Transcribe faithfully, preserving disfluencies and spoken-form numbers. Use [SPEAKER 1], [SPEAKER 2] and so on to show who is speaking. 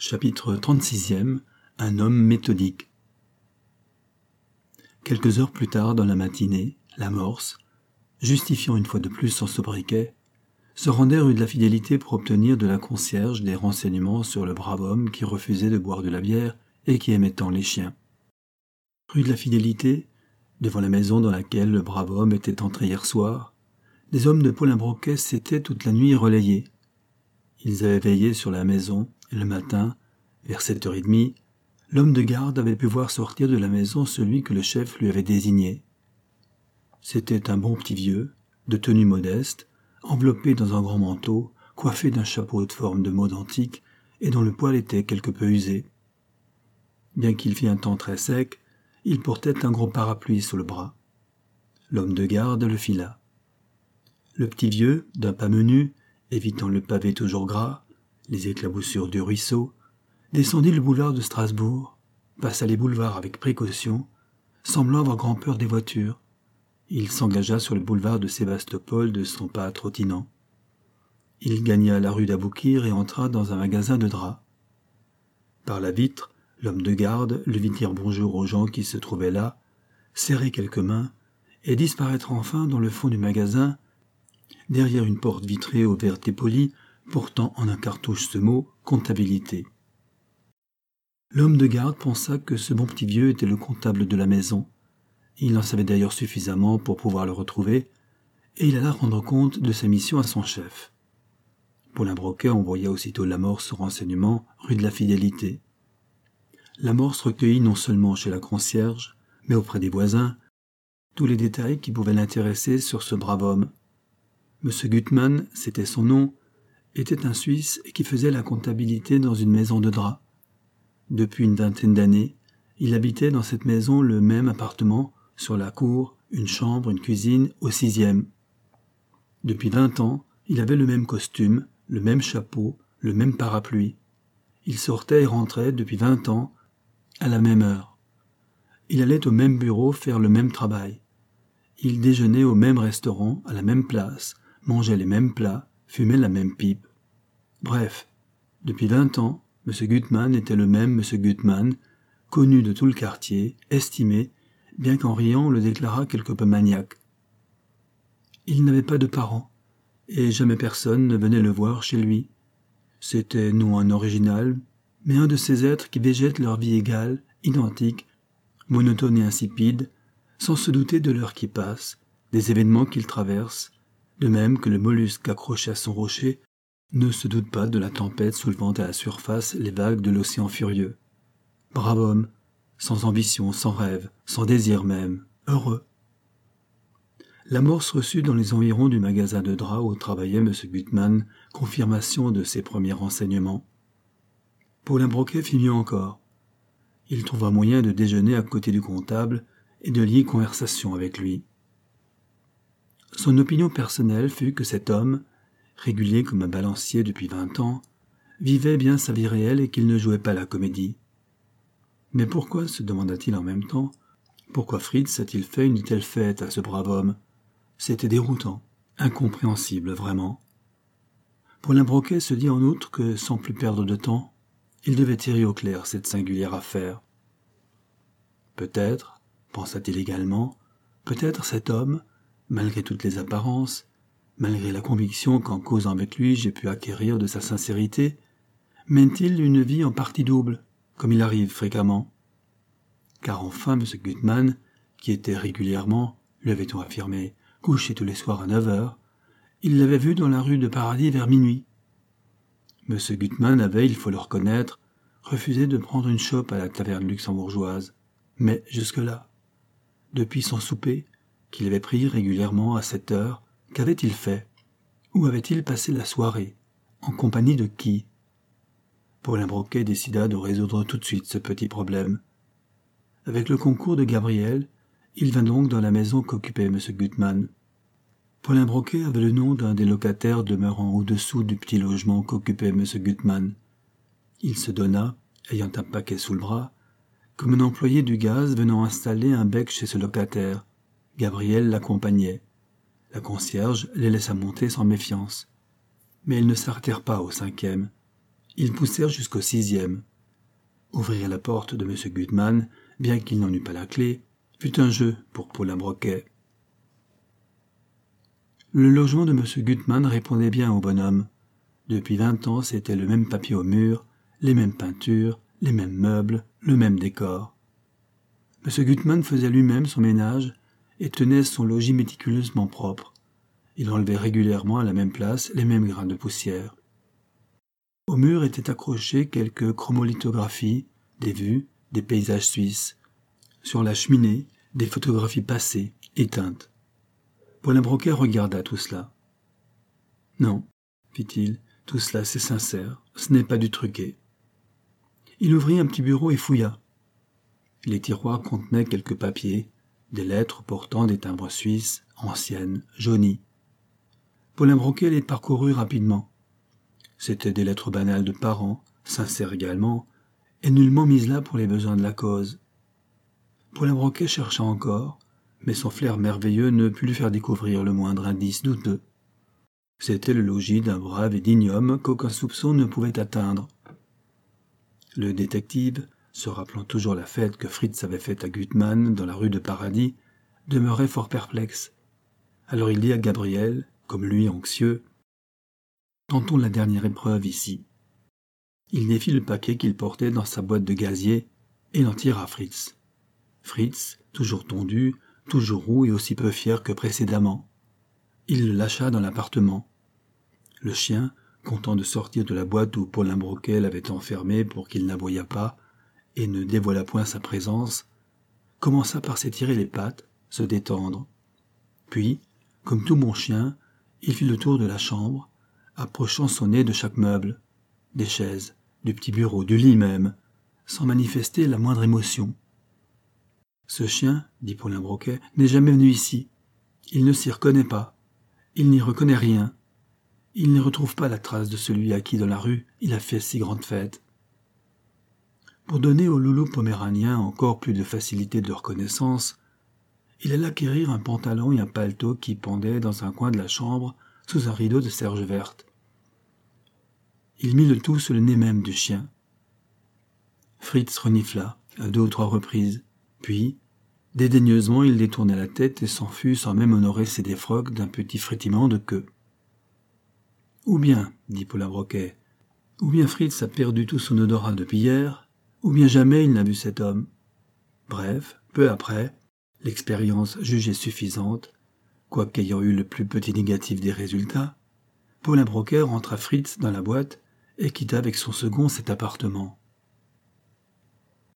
[SPEAKER 1] Chapitre trente-sixième. Un homme méthodique. Quelques heures plus tard dans la matinée, la Morse, justifiant une fois de plus son sobriquet, se rendait rue de la Fidélité pour obtenir de la concierge des renseignements sur le brave homme qui refusait de boire de la bière et qui aimait tant les chiens. Rue de la Fidélité, devant la maison dans laquelle le brave homme était entré hier soir, les hommes de Paulin-Broquet s'étaient toute la nuit relayés. Ils avaient veillé sur la maison, et le matin, vers sept heures trente, l'homme de garde avait pu voir sortir de la maison celui que le chef lui avait désigné. C'était un bon petit vieux, de tenue modeste, enveloppé dans un grand manteau, coiffé d'un chapeau de forme de mode antique et dont le poil était quelque peu usé. Bien qu'il fît un temps très sec, il portait un gros parapluie sous le bras. L'homme de garde le fila. Le petit vieux, d'un pas menu, évitant le pavé toujours gras, les éclaboussures du ruisseau, descendit le boulevard de Strasbourg, passa les boulevards avec précaution, semblant avoir grand-peur des voitures. Il s'engagea sur le boulevard de Sébastopol de son pas trottinant. Il gagna la rue d'Aboukir et entra dans un magasin de draps. Par la vitre, l'homme de garde le vit dire bonjour aux gens qui se trouvaient là, serrer quelques mains et disparaître enfin dans le fond du magasin, derrière une porte vitrée aux verres dépolis, portant en un cartouche ce mot « comptabilité ». L'homme de garde pensa que ce bon petit vieux était le comptable de la maison. Il en savait d'ailleurs suffisamment pour pouvoir le retrouver, et il alla rendre compte de sa mission à son chef. Paulin-Broquet envoya aussitôt la Morse au renseignement rue de la Fidélité. La Morse recueillit non seulement chez la concierge, mais auprès des voisins, tous les détails qui pouvaient l'intéresser sur ce brave homme. Monsieur Gutmann, c'était son nom, était un Suisse qui faisait la comptabilité dans une maison de draps. Depuis une vingtaine d'années, il habitait dans cette maison le même appartement, sur la cour, une chambre, une cuisine, au sixième. Depuis vingt ans, il avait le même costume, le même chapeau, le même parapluie. Il sortait et rentrait depuis vingt ans, à la même heure. Il allait au même bureau faire le même travail. Il déjeunait au même restaurant, à la même place, mangeait les mêmes plats, fumait la même pipe. Bref, depuis vingt ans, M. Gutmann était le même M. Gutmann, connu de tout le quartier, estimé, bien qu'en riant on le déclarât quelque peu maniaque. Il n'avait pas de parents, et jamais personne ne venait le voir chez lui. C'était non un original, mais un de ces êtres qui végètent leur vie égale, identique, monotone et insipide, sans se douter de l'heure qui passe, des événements qu'ils traversent, de même que le mollusque accroché à son rocher ne se doute pas de la tempête soulevant à la surface les vagues de l'océan furieux. Brave homme, sans ambition, sans rêve, sans désir même, heureux. La Morse reçut dans les environs du magasin de draps où travaillait M. Gutmann confirmation de ses premiers renseignements. Paulin-Broquet fit mieux encore. Il trouva moyen de déjeuner à côté du comptable et de lier conversation avec lui. Son opinion personnelle fut que cet homme, régulier comme un balancier depuis vingt ans, vivait bien sa vie réelle et qu'il ne jouait pas la comédie. Mais pourquoi, se demanda-t-il en même temps, pourquoi Fritz a-t-il fait une telle fête à ce brave homme? C'était déroutant, incompréhensible vraiment. Paulin-Broquet se dit en outre que, sans plus perdre de temps, il devait tirer au clair cette singulière affaire. Peut-être, pensa-t-il également, peut-être cet homme, malgré toutes les apparences, malgré la conviction qu'en causant avec lui j'ai pu acquérir de sa sincérité, mène-t-il une vie en partie double, comme il arrive fréquemment? Car enfin M. Gutmann, qui était régulièrement, lui avait-on affirmé, couché tous les soirs à neuf heures, il l'avait vu dans la rue de Paradis vers minuit. M. Gutmann avait, il faut le reconnaître, refusé de prendre une chope à la taverne luxembourgeoise, mais jusque-là, depuis son souper, qu'il avait pris régulièrement à cette heure, qu'avait-il fait? Où avait-il passé la soirée? En compagnie de qui? Paulin-Broquet décida de résoudre tout de suite ce petit problème. Avec le concours de Gabriel, il vint donc dans la maison qu'occupait M. Gutmann. Paulin-Broquet avait le nom d'un des locataires demeurant au-dessous du petit logement qu'occupait M. Gutmann. Il se donna, ayant un paquet sous le bras, comme un employé du gaz venant installer un bec chez ce locataire. Gabriel l'accompagnait. La concierge les laissa monter sans méfiance. Mais ils ne s'arrêtèrent pas au cinquième. Ils poussèrent jusqu'au sixième. Ouvrir la porte de M. Gutmann, bien qu'il n'en eût pas la clé, fut un jeu pour Paulin Broquet. Le logement de M. Gutmann répondait bien au bonhomme. Depuis vingt ans, c'était le même papier au mur, les mêmes peintures, les mêmes meubles, le même décor. M. Gutmann faisait lui-même son ménage et tenait son logis méticuleusement propre. Il enlevait régulièrement à la même place les mêmes grains de poussière. Au mur étaient accrochées quelques chromolithographies, des vues, des paysages suisses. Sur la cheminée, des photographies passées, éteintes. Paulin Broquet regarda tout cela. « Non, fit-il, tout cela c'est sincère, ce n'est pas du truqué. » Il ouvrit un petit bureau et fouilla. Les tiroirs contenaient quelques papiers, des lettres portant des timbres suisses, anciennes, jaunies. Paulin Broquet les parcourut rapidement. C'étaient des lettres banales de parents, sincères également, et nullement mises là pour les besoins de la cause. Paulin Broquet chercha encore, mais son flair merveilleux ne put lui faire découvrir le moindre indice douteux. C'était le logis d'un brave et digne homme qu'aucun soupçon ne pouvait atteindre. Le détective, se rappelant toujours la fête que Fritz avait faite à Gutmann dans la rue de Paradis, demeurait fort perplexe. Alors il dit à Gabriel, comme lui anxieux, « Tentons la dernière épreuve ici. » Il défit le paquet qu'il portait dans sa boîte de gazier et l'en tira à Fritz. Fritz, toujours tondu, toujours roux et aussi peu fier que précédemment. Il le lâcha dans l'appartement. Le chien, content de sortir de la boîte où Paulin Broquet l'avait enfermé pour qu'il n'aboyât pas et ne dévoilât point sa présence, commença par s'étirer les pattes, se détendre. Puis, comme tout bon chien, il fit le tour de la chambre, approchant son nez de chaque meuble, des chaises, du petit bureau, du lit même, sans manifester la moindre émotion. « Ce chien, dit Paulin Broquet, n'est jamais venu ici. Il ne s'y reconnaît pas. Il n'y reconnaît rien. Il n'y retrouve pas la trace de celui à qui, dans la rue, il a fait si grande fête. » Pour donner au loulou poméranien encore plus de facilité de reconnaissance, il alla quérir un pantalon et un paletot qui pendaient dans un coin de la chambre sous un rideau de serge verte. Il mit le tout sur le nez même du chien. Fritz renifla à deux ou trois reprises, puis, dédaigneusement, il détourna la tête et s'enfuit sans même honorer ses défroques d'un petit frétillement de queue. « Ou bien, dit Paulin Broquet, ou bien Fritz a perdu tout son odorat depuis hier, ou bien jamais il n'a vu cet homme. » Bref, peu après, l'expérience jugée suffisante, quoiqu'ayant eu le plus petit négatif des résultats, Paulin Broquet rentra Fritz dans la boîte et quitta avec son second cet appartement.